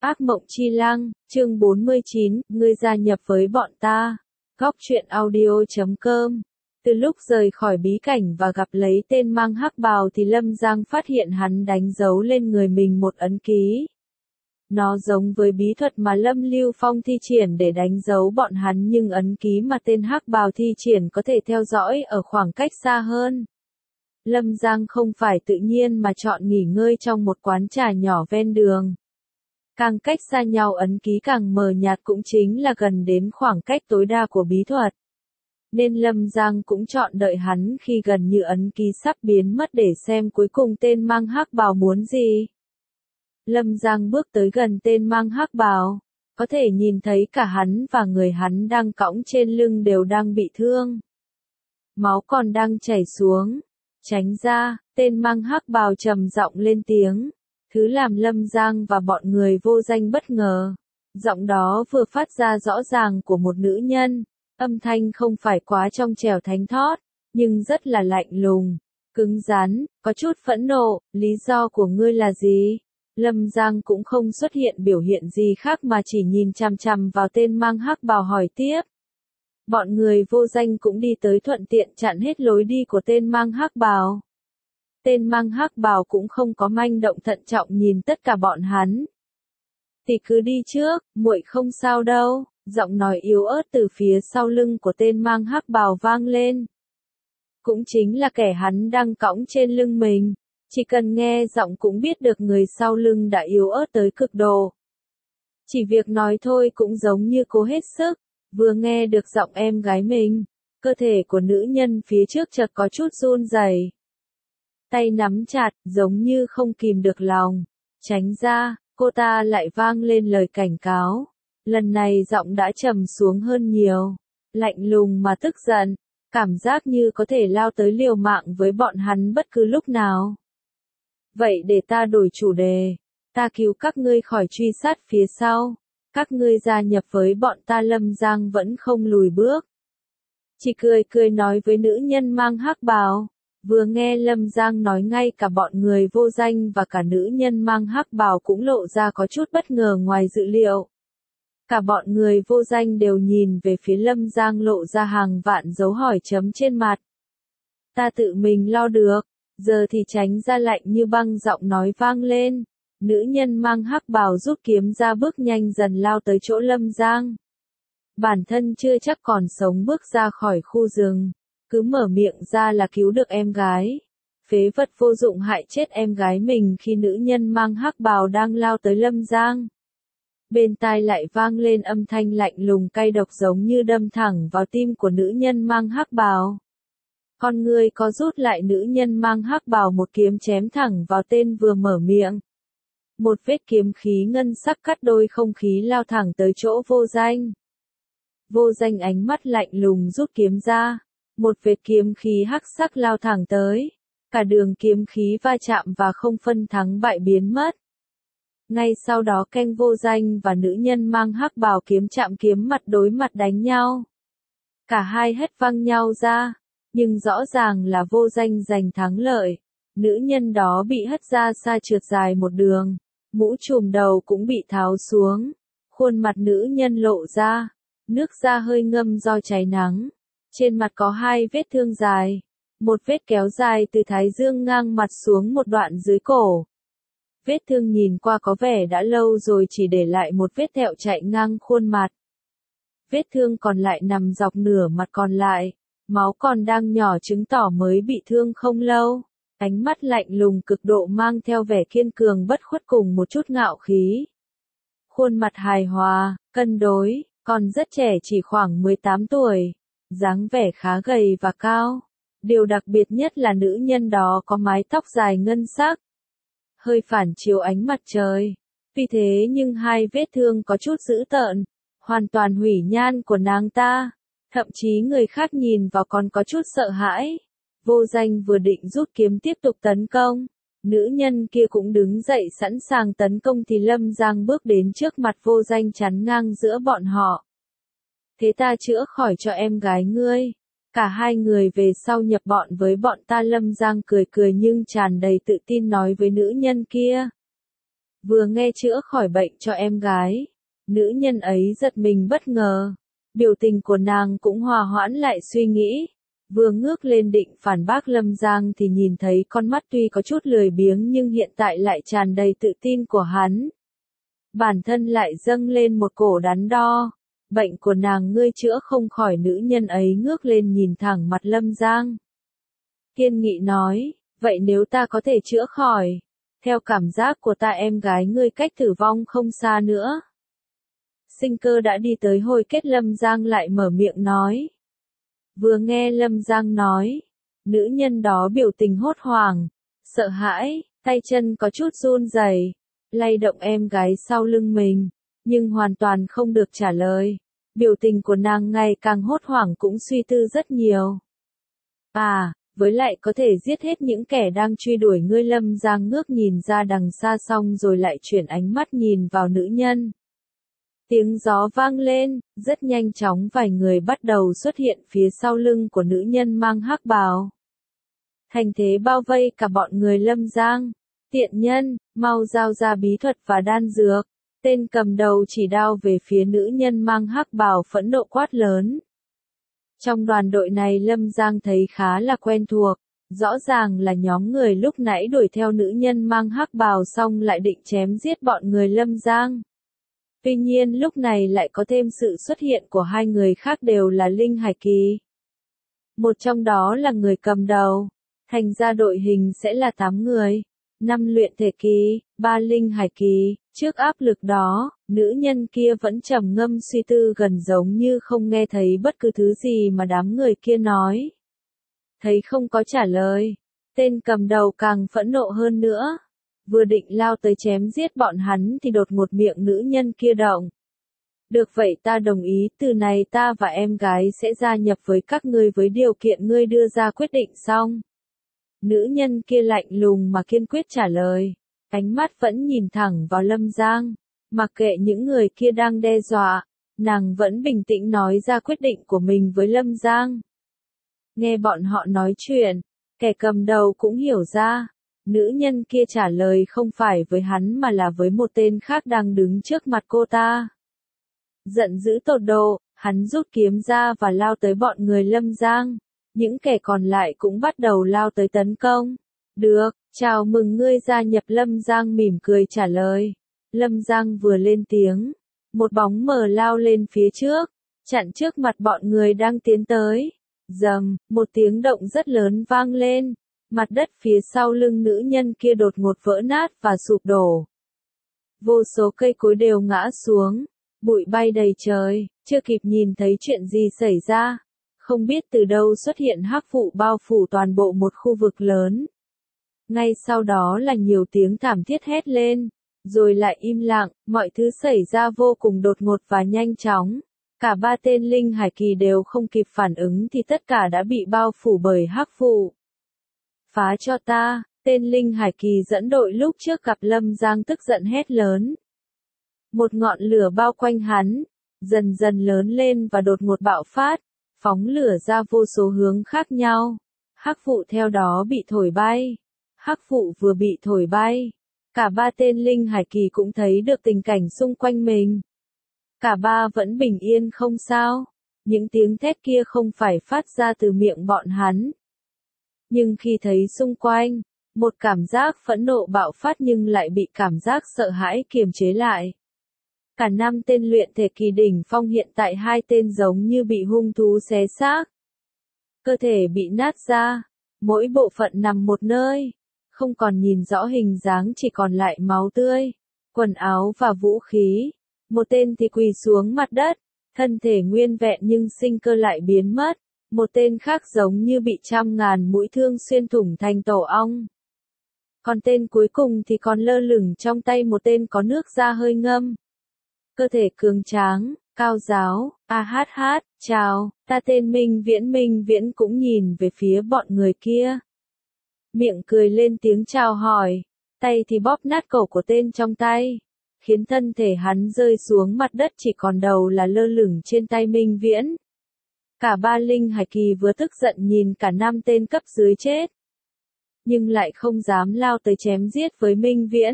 Ác mộng chi lăng, chương 49, ngươi gia nhập với bọn ta. Góc truyện audio.com. Từ lúc rời khỏi bí cảnh và gặp lấy tên mang hắc bào thì Lâm Giang phát hiện hắn đánh dấu lên người mình một ấn ký. Nó giống với bí thuật mà Lâm Lưu Phong thi triển để đánh dấu bọn hắn, nhưng ấn ký mà tên hắc bào thi triển có thể theo dõi ở khoảng cách xa hơn. Lâm Giang không phải tự nhiên mà chọn nghỉ ngơi trong một quán trà nhỏ ven đường. Càng cách xa nhau ấn ký càng mờ nhạt, cũng chính là gần đến khoảng cách tối đa của bí thuật. Nên Lâm Giang cũng chọn đợi hắn khi gần như ấn ký sắp biến mất để xem cuối cùng tên mang hắc bào muốn gì. Lâm Giang bước tới gần tên mang hắc bào, có thể nhìn thấy cả hắn và người hắn đang cõng trên lưng đều đang bị thương. Máu còn đang chảy xuống. Tránh ra, tên mang hắc bào trầm giọng lên tiếng. Thứ làm Lâm Giang và bọn người vô danh bất ngờ. Giọng đó vừa phát ra rõ ràng của một nữ nhân. Âm thanh không phải quá trong trẻo thánh thót, nhưng rất là lạnh lùng, cứng rắn, có chút phẫn nộ. Lý do của ngươi là gì? Lâm Giang cũng không xuất hiện biểu hiện gì khác mà chỉ nhìn chằm chằm vào tên mang hắc bào hỏi tiếp. Bọn người vô danh cũng đi tới thuận tiện chặn hết lối đi của tên mang hắc bào. Tên mang hắc bào cũng không có manh động, thận trọng nhìn tất cả bọn hắn. Thì cứ đi trước, muội không sao đâu. Giọng nói yếu ớt từ phía sau lưng của tên mang hắc bào vang lên. Cũng chính là kẻ hắn đang cõng trên lưng mình. Chỉ cần nghe giọng cũng biết được người sau lưng đã yếu ớt tới cực độ. Chỉ việc nói thôi cũng giống như cố hết sức. Vừa nghe được giọng em gái mình, cơ thể của nữ nhân phía trước chợt có chút run rẩy. Tay nắm chặt, giống như không kìm được lòng. Tránh ra, cô ta lại vang lên lời cảnh cáo. Lần này giọng đã trầm xuống hơn nhiều. Lạnh lùng mà tức giận. Cảm giác như có thể lao tới liều mạng với bọn hắn bất cứ lúc nào. Vậy để ta đổi chủ đề. Ta cứu các ngươi khỏi truy sát phía sau. Các ngươi gia nhập với bọn ta. Lâm Giang vẫn không lùi bước. Chỉ cười cười nói với nữ nhân mang hắc bào. Vừa nghe Lâm Giang nói, ngay cả bọn người vô danh và cả nữ nhân mang hắc bào cũng lộ ra có chút bất ngờ ngoài dự liệu. Cả bọn người vô danh đều nhìn về phía Lâm Giang, lộ ra hàng vạn dấu hỏi chấm trên mặt. Ta tự mình lo được, giờ thì tránh ra. Lạnh như băng giọng nói vang lên. Nữ nhân mang hắc bào rút kiếm ra, bước nhanh dần lao tới chỗ Lâm Giang. Bản thân chưa chắc còn sống bước ra khỏi khu rừng. Cứ mở miệng ra là cứu được em gái. Phế vật vô dụng hại chết em gái mình khi nữ nhân mang hắc bào đang lao tới Lâm Giang. Bên tai lại vang lên âm thanh lạnh lùng cay độc, giống như đâm thẳng vào tim của nữ nhân mang hắc bào. Con người có rút lại, nữ nhân mang hắc bào một kiếm chém thẳng vào tên vừa mở miệng. Một vết kiếm khí ngân sắc cắt đôi không khí lao thẳng tới chỗ vô danh. Vô danh ánh mắt lạnh lùng rút kiếm ra. Một vệt kiếm khí hắc sắc lao thẳng tới. Cả đường kiếm khí va chạm và không phân thắng bại biến mất. Ngay sau đó Keng vô danh và nữ nhân mang hắc bào kiếm chạm, kiếm mặt đối mặt đánh nhau. Cả hai hất văng nhau ra. Nhưng rõ ràng là vô danh giành thắng lợi. Nữ nhân đó bị hất ra xa, trượt dài một đường. Mũ trùm đầu cũng bị tháo xuống. Khuôn mặt nữ nhân lộ ra. Nước da hơi ngâm do cháy nắng. Trên mặt có hai vết thương dài. Một vết kéo dài từ thái dương ngang mặt xuống một đoạn dưới cổ. Vết thương nhìn qua có vẻ đã lâu rồi, chỉ để lại một vết thẹo chạy ngang khuôn mặt. Vết thương còn lại nằm dọc nửa mặt còn lại. Máu còn đang nhỏ, chứng tỏ mới bị thương không lâu. Ánh mắt lạnh lùng cực độ, mang theo vẻ kiên cường bất khuất cùng một chút ngạo khí. Khuôn mặt hài hòa, cân đối, còn rất trẻ, chỉ khoảng 18 tuổi. Dáng vẻ khá gầy và cao. Điều đặc biệt nhất là nữ nhân đó có mái tóc dài ngân sắc. Hơi phản chiếu ánh mặt trời. Vì thế nhưng hai vết thương có chút dữ tợn. Hoàn toàn hủy nhan của nàng ta. Thậm chí người khác nhìn vào còn có chút sợ hãi. Vô danh vừa định rút kiếm tiếp tục tấn công. Nữ nhân kia cũng đứng dậy sẵn sàng tấn công thì Lâm Giang bước đến trước mặt vô danh, chắn ngang giữa bọn họ. Thế ta chữa khỏi cho em gái ngươi. Cả hai người về sau nhập bọn với bọn ta. Lâm Giang cười cười nhưng tràn đầy tự tin nói với nữ nhân kia. vừa nghe chữa khỏi bệnh cho em gái. Nữ nhân ấy giật mình bất ngờ. Biểu tình của nàng cũng hòa hoãn lại suy nghĩ. Vừa ngước lên định phản bác Lâm Giang thì nhìn thấy con mắt tuy có chút lười biếng nhưng hiện tại lại tràn đầy tự tin của hắn. Bản thân lại dâng lên một cổ đắn đo. Bệnh của nàng ngươi chữa không khỏi, nữ nhân ấy ngước lên nhìn thẳng mặt Lâm Giang. Kiên nghị nói, vậy nếu ta có thể chữa khỏi, theo cảm giác của ta em gái ngươi cách tử vong không xa nữa. Sinh cơ đã đi tới hồi kết, Lâm Giang lại mở miệng nói. Vừa nghe Lâm Giang nói, nữ nhân đó biểu tình hốt hoảng, sợ hãi, tay chân có chút run rẩy, lay động em gái sau lưng mình, nhưng hoàn toàn không được trả lời. Biểu tình của nàng ngày càng hốt hoảng, cũng suy tư rất nhiều. Với lại có thể giết hết những kẻ đang truy đuổi ngươi. Lâm Giang ngước nhìn ra đằng xa xong rồi lại chuyển ánh mắt nhìn vào nữ nhân. Tiếng gió vang lên, rất nhanh chóng vài người bắt đầu xuất hiện phía sau lưng của nữ nhân mang hắc bào. Thành thế bao vây cả bọn người Lâm Giang. Tiện nhân, mau giao ra bí thuật và đan dược. Tên cầm đầu chỉ đao về phía nữ nhân mang hắc bào, phẫn nộ quát lớn. Trong đoàn đội này Lâm Giang thấy khá là quen thuộc, rõ ràng là nhóm người lúc nãy đuổi theo nữ nhân mang hắc bào xong lại định chém giết bọn người Lâm Giang. Tuy nhiên lúc này lại có thêm sự xuất hiện của hai người khác đều là linh hải kỳ. Một trong đó là người cầm đầu, thành ra đội hình sẽ là 8 người, 5 luyện thể kỳ, 3 linh hải kỳ. Trước áp lực đó, nữ nhân kia vẫn trầm ngâm suy tư, gần giống như không nghe thấy bất cứ thứ gì mà đám người kia nói. Thấy không có trả lời, tên cầm đầu càng phẫn nộ hơn nữa. Vừa định lao tới chém giết bọn hắn thì đột ngột miệng nữ nhân kia động. Được vậy ta đồng ý, từ này ta và em gái sẽ gia nhập với các ngươi với điều kiện ngươi đưa ra quyết định xong. Nữ nhân kia lạnh lùng mà kiên quyết trả lời. Ánh mắt vẫn nhìn thẳng vào Lâm Giang, mặc kệ những người kia đang đe dọa, nàng vẫn bình tĩnh nói ra quyết định của mình với Lâm Giang. Nghe bọn họ nói chuyện, kẻ cầm đầu cũng hiểu ra, nữ nhân kia trả lời không phải với hắn mà là với một tên khác đang đứng trước mặt cô ta. Giận dữ tột độ, hắn rút kiếm ra và lao tới bọn người Lâm Giang, những kẻ còn lại cũng bắt đầu lao tới tấn công. Được, chào mừng ngươi gia nhập. Lâm Giang mỉm cười trả lời. Lâm Giang vừa lên tiếng, một bóng mờ lao lên phía trước, chặn trước mặt bọn người đang tiến tới. Rầm, một tiếng động rất lớn vang lên, mặt đất phía sau lưng nữ nhân kia đột ngột vỡ nát và sụp đổ. Vô số cây cối đều ngã xuống, bụi bay đầy trời, chưa kịp nhìn thấy chuyện gì xảy ra. Không biết từ đâu xuất hiện hắc vụ bao phủ toàn bộ một khu vực lớn. Ngay sau đó là nhiều tiếng thảm thiết hét lên, rồi lại im lặng, mọi thứ xảy ra vô cùng đột ngột và nhanh chóng. Cả 3 tên linh hải kỳ đều không kịp phản ứng thì tất cả đã bị bao phủ bởi hắc vụ. Phá cho ta, tên linh hải kỳ dẫn đội lúc trước gặp Lâm Giang tức giận hét lớn. Một ngọn lửa bao quanh hắn, dần dần lớn lên và đột ngột bạo phát, phóng lửa ra vô số hướng khác nhau. Hắc vụ theo đó bị thổi bay. Hắc vụ vừa bị thổi bay, cả 3 tên linh hải kỳ cũng thấy được tình cảnh xung quanh mình. Cả 3 vẫn bình yên không sao. Những tiếng thét kia không phải phát ra từ miệng bọn hắn. Nhưng khi thấy xung quanh, một cảm giác phẫn nộ bạo phát nhưng lại bị cảm giác sợ hãi kiềm chế lại. Cả 5 tên luyện thể kỳ đỉnh phong hiện tại 2 tên giống như bị hung thú xé xác. Cơ thể bị nát ra, mỗi bộ phận nằm một nơi, không còn nhìn rõ hình dáng, chỉ còn lại máu tươi, quần áo và vũ khí. Một tên thì quỳ xuống mặt đất, thân thể nguyên vẹn nhưng sinh cơ lại biến mất. Một tên khác giống như bị trăm ngàn mũi thương xuyên thủng thành tổ ong. Còn tên cuối cùng thì còn lơ lửng trong tay một tên có nước da hơi ngâm. Cơ thể cường tráng, cao ráo, chào, ta tên Minh Viễn cũng nhìn về phía bọn người kia. Miệng cười lên tiếng chào hỏi, tay thì bóp nát cổ của tên trong tay, khiến thân thể hắn rơi xuống mặt đất, chỉ còn đầu là lơ lửng trên tay Minh Viễn. Cả 3 linh hải kỳ vừa tức giận nhìn cả 5 tên cấp dưới chết, nhưng lại không dám lao tới chém giết với Minh Viễn.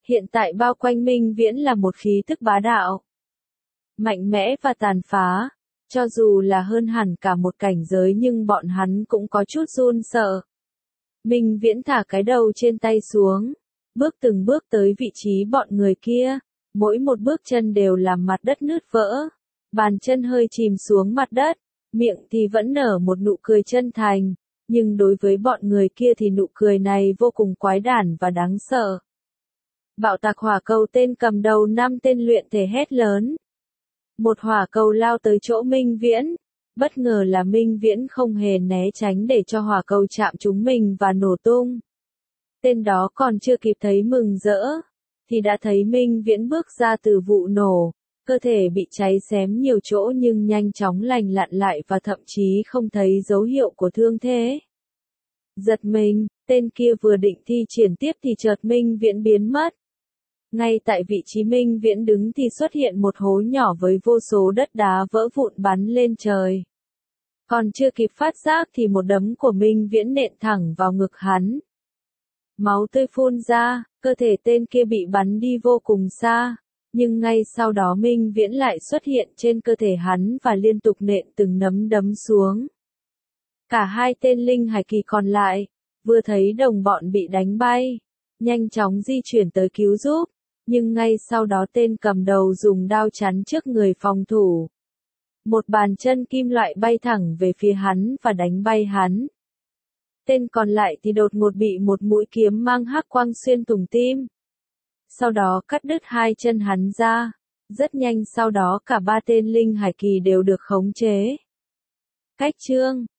Hiện tại bao quanh Minh Viễn là một khí tức bá đạo, mạnh mẽ và tàn phá. Cho dù là hơn hẳn cả một cảnh giới nhưng bọn hắn cũng có chút run sợ. Minh Viễn thả cái đầu trên tay xuống, bước từng bước tới vị trí bọn người kia, mỗi một bước chân đều làm mặt đất nứt vỡ, bàn chân hơi chìm xuống mặt đất, miệng thì vẫn nở một nụ cười chân thành, nhưng đối với bọn người kia thì nụ cười này vô cùng quái đản và đáng sợ. Bạo tạc hỏa cầu tên cầm đầu 5 tên luyện thể hét lớn. Một hỏa cầu lao tới chỗ Minh Viễn. Bất ngờ là Minh Viễn không hề né tránh để cho hỏa cầu chạm trúng mình và nổ tung. Tên đó còn chưa kịp thấy mừng rỡ, thì đã thấy Minh Viễn bước ra từ vụ nổ, cơ thể bị cháy xém nhiều chỗ nhưng nhanh chóng lành lặn lại và thậm chí không thấy dấu hiệu của thương thế. Giật mình, tên kia vừa định thi triển tiếp thì chợt Minh Viễn biến mất. Ngay tại vị trí Minh Viễn đứng thì xuất hiện một hố nhỏ với vô số đất đá vỡ vụn bắn lên trời. Còn chưa kịp phát giác thì một đấm của Minh Viễn nện thẳng vào ngực hắn. Máu tươi phun ra, cơ thể tên kia bị bắn đi vô cùng xa, nhưng ngay sau đó Minh Viễn lại xuất hiện trên cơ thể hắn và liên tục nện từng nắm đấm xuống. Cả hai tên linh hải kỳ còn lại, vừa thấy đồng bọn bị đánh bay, nhanh chóng di chuyển tới cứu giúp, nhưng ngay sau đó tên cầm đầu dùng đao chắn trước người phòng thủ. Một bàn chân kim loại bay thẳng về phía hắn và đánh bay hắn. Tên còn lại thì đột ngột bị một mũi kiếm mang hắc quang xuyên thủng tim. Sau đó cắt đứt hai chân hắn ra. Rất nhanh sau đó cả ba tên linh hải kỳ đều được khống chế. Cách chương